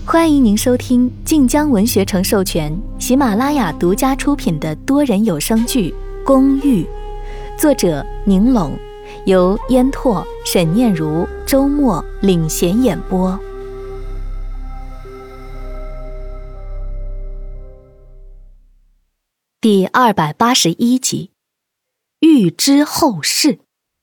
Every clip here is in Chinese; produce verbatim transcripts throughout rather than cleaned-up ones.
欢迎您收听晋江文学城授权、喜马拉雅独家出品的多人有声剧《公寓》，作者宁拢，由烟拓、沈念如、周末领衔演播。第二百八十一集，预知后事。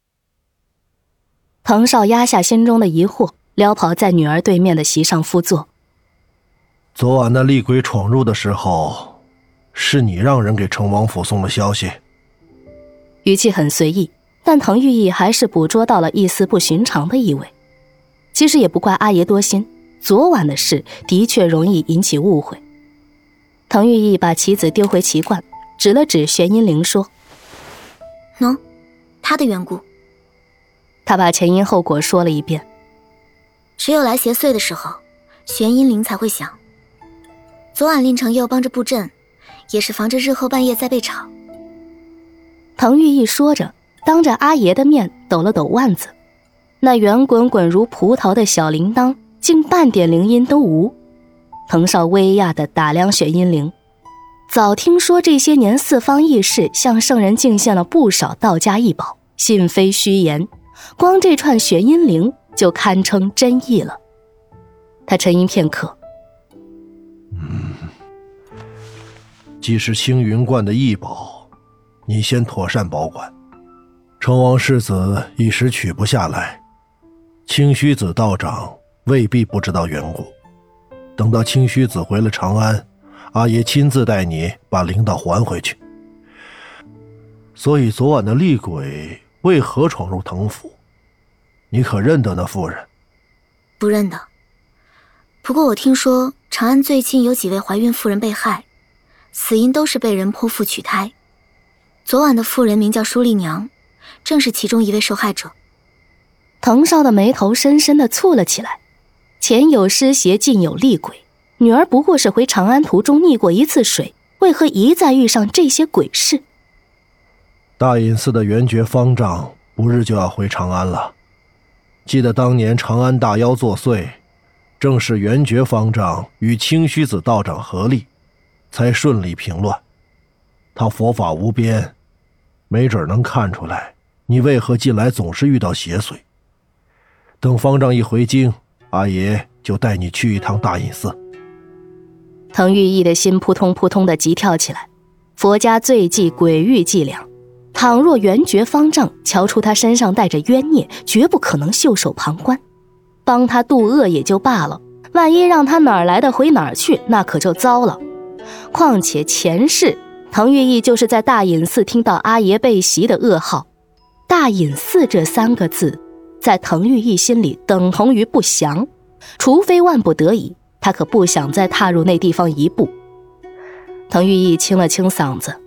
滕少压下心中的疑惑，撩跑在女儿对面的席上复坐。 昨晚那厉鬼闯入的时候，是你让人给成王府送了消息。 语气很随意，但滕玉意还是捕捉到了一丝不寻常的意味。其实也不怪阿爷多心，昨晚的事的确容易引起误会。滕玉意把棋子丢回棋罐，指了指玄阴灵说： 喏，他的缘故。 他把前因后果说了一遍。 只有来邪祟的时候，玄阴灵才会响。昨晚令程佑帮着布阵，也是防着日后半夜再被吵。 滕玉意说着，当着阿爷的面抖了抖腕子，那圆滚滚如葡萄的小铃铛竟半点铃音都无。滕少微讶地打量玄阴灵，早听说这些年四方义士向圣人敬献了不少道家异宝，信非虚言，光这串玄阴灵就堪称真意了。他沉吟片刻， 嗯，既是青云观的异宝，你先妥善保管。成王世子一时取不下来，清虚子道长未必不知道缘故。等到清虚子回了长安，阿爷亲自带你把灵道还回去。所以昨晚的厉鬼为何闯入滕府？你可认得那妇人？ 不认得。不过我听说长安最近有几位怀孕妇人被害，死因都是被人剖腹取胎。昨晚的妇人名叫舒丽娘，正是其中一位受害者。 滕少的眉头深深地蹙了起来。前有尸邪，近有厉鬼，女儿不过是回长安途中溺过一次水，为何一再遇上这些鬼事？ 大隐寺的圆觉方丈不日就要回长安了。记得当年长安大妖作祟，正是圆觉方丈与清虚子道长合力，才顺利平乱。他佛法无边，没准能看出来你为何近来总是遇到邪祟。等方丈一回京，阿爷就带你去一趟大隐寺。 滕玉意的心扑通扑通地急跳起来。佛家最忌鬼域伎俩，倘若圆觉方丈瞧出他身上带着冤孽，绝不可能袖手旁观。帮他渡恶也就罢了，万一让他哪儿来的回哪儿去，那可就糟了。况且前世滕玉意就是在大隐寺听到阿爷被袭的噩耗。大隐寺这三个字在滕玉意心里等同于不祥，除非万不得已，他可不想再踏入那地方一步。滕玉意清了清嗓子，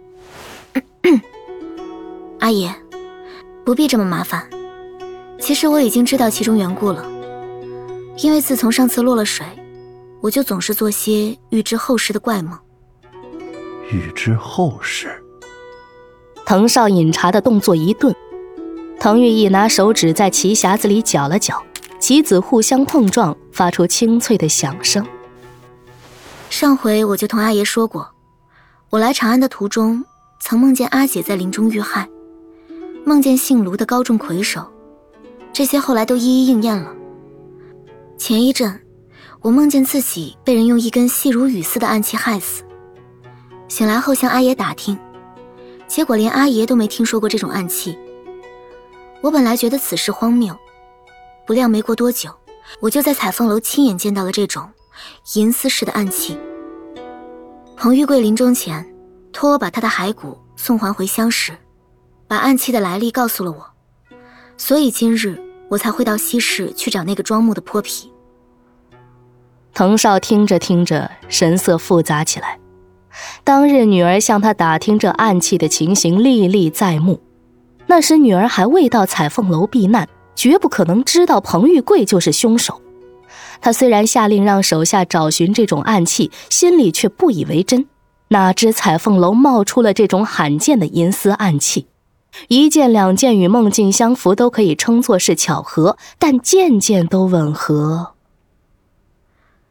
阿爷，不必这么麻烦。其实我已经知道其中缘故了，因为自从上次落了水，我就总是做些预知后事的怪梦。 预知后事？ 滕少饮茶的动作一顿，滕玉意拿手指在棋匣子里搅了搅，棋子互相碰撞，发出清脆的响声。 上回我就同阿爷说过，我来长安的途中曾梦见阿姐在林中遇害，梦见姓卢的高众魁首，这些后来都一一应验了。前一阵我梦见自己被人用一根细如雨丝的暗器害死，醒来后向阿爷打听，结果连阿爷都没听说过这种暗器。我本来觉得此事荒谬，不料没过多久，我就在彩凤楼亲眼见到了这种银丝式的暗器。彭玉贵临终前托我把他的骸骨送还回乡时，把暗器的来历告诉了我，所以今日我才会到西市去找那个装木的泼皮。 滕少听着听着，神色复杂起来。当日女儿向他打听这暗器的情形历历在目，那时女儿还未到彩凤楼避难，绝不可能知道彭玉贵就是凶手。他虽然下令让手下找寻这种暗器，心里却不以为真，哪知彩凤楼冒出了这种罕见的银丝暗器。一件两件与梦境相符都可以称作是巧合，但件件都吻合。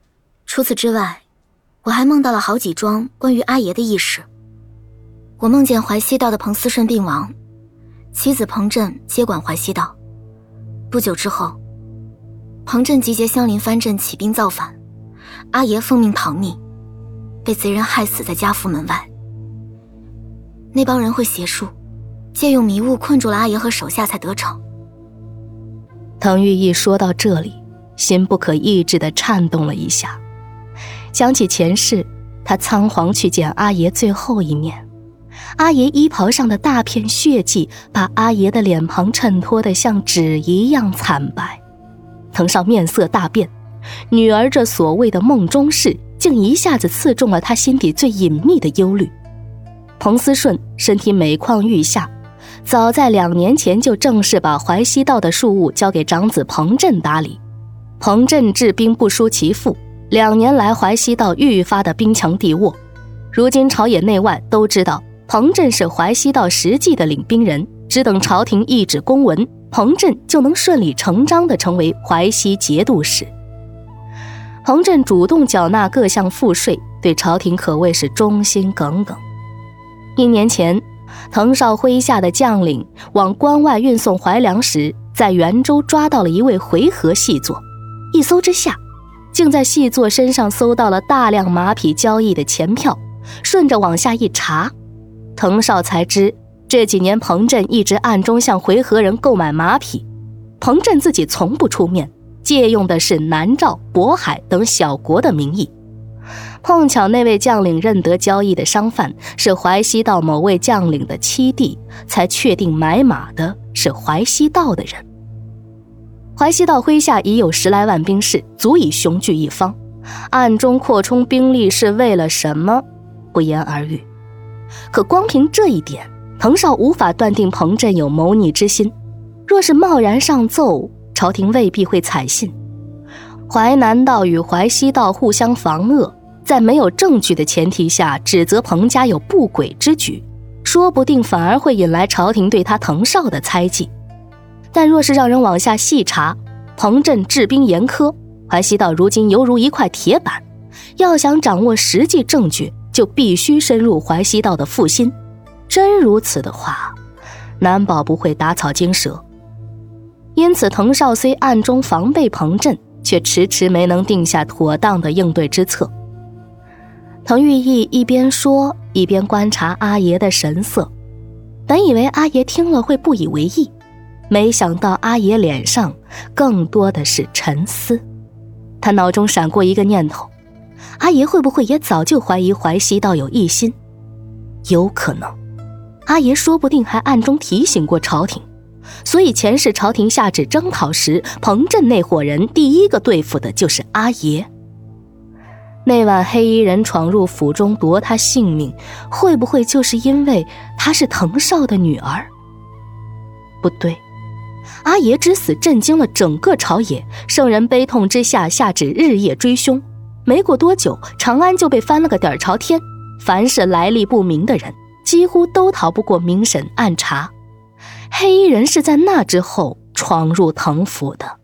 除此之外，我还梦到了好几桩关于阿爷的轶事。我梦见淮西道的彭思顺病亡，其子彭震接管淮西道。不久之后，彭震集结相邻藩镇起兵造反，阿爷奉命逃匿，被贼人害死在家父门外。那帮人会邪术，借用迷雾困住了阿爷和手下才得逞。 滕玉义说到这里，心不可抑制地颤动了一下，想起前世他仓皇去见阿爷最后一面，阿爷衣袍上的大片血迹把阿爷的脸庞衬托得像纸一样惨白。滕少面色大变，女儿这所谓的梦中事竟一下子刺中了他心底最隐秘的忧虑。彭思顺身体每况愈下，早在两年前就正式把淮西道的庶务交给长子彭震打理。彭震治兵不输其父，两年来淮西道愈发的兵强地沃。如今朝野内外都知道彭震是淮西道实际的领兵人，只等朝廷一纸公文，彭震就能顺理成章地成为淮西节度使。彭震主动缴纳各项赋税，对朝廷可谓是忠心耿耿。一年前，滕少麾下的将领往关外运送淮粮时，在袁州抓到了一位回纥细作，一搜之下，竟在细作身上搜到了大量马匹交易的钱票。顺着往下一查，滕少才知这几年彭震一直暗中向回纥人购买马匹，彭震自己从不出面，借用的是南诏、渤海等小国的名义。碰巧那位将领认得交易的商贩是淮西道某位将领的七弟，才确定买马的是淮西道的人。淮西道麾下已有十来万兵士，足以雄踞一方，暗中扩充兵力是为了什么，不言而喻。可光凭这一点，滕少无法断定彭震有谋逆之心。若是贸然上奏，朝廷未必会采信。淮南道与淮西道互相防恶，在没有证据的前提下指责彭家有不轨之举，说不定反而会引来朝廷对他滕少的猜忌。但若是让人往下细查，彭震治兵严苛，淮西道如今犹如一块铁板，要想掌握实际证据，就必须深入淮西道的腹心。真如此的话，难保不会打草惊蛇。因此滕少虽暗中防备彭震，却迟迟没能定下妥当的应对之策。滕玉义一边说，一边观察阿爷的神色，本以为阿爷听了会不以为意，没想到阿爷脸上更多的是沉思。他脑中闪过一个念头，阿爷会不会也早就怀疑淮西道有异心？有可能，阿爷说不定还暗中提醒过朝廷，所以前世朝廷下旨征讨时，彭震那伙人第一个对付的就是阿爷。那晚黑衣人闯入府中夺他性命，会不会就是因为她是滕少的女儿？不对，阿爷之死震惊了整个朝野，圣人悲痛之下下旨日夜追凶。没过多久，长安就被翻了个底儿朝天，凡是来历不明的人几乎都逃不过明审暗查。黑衣人是在那之后闯入滕府的。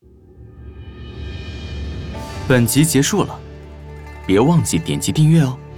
本集结束了，别忘记点击订阅哦。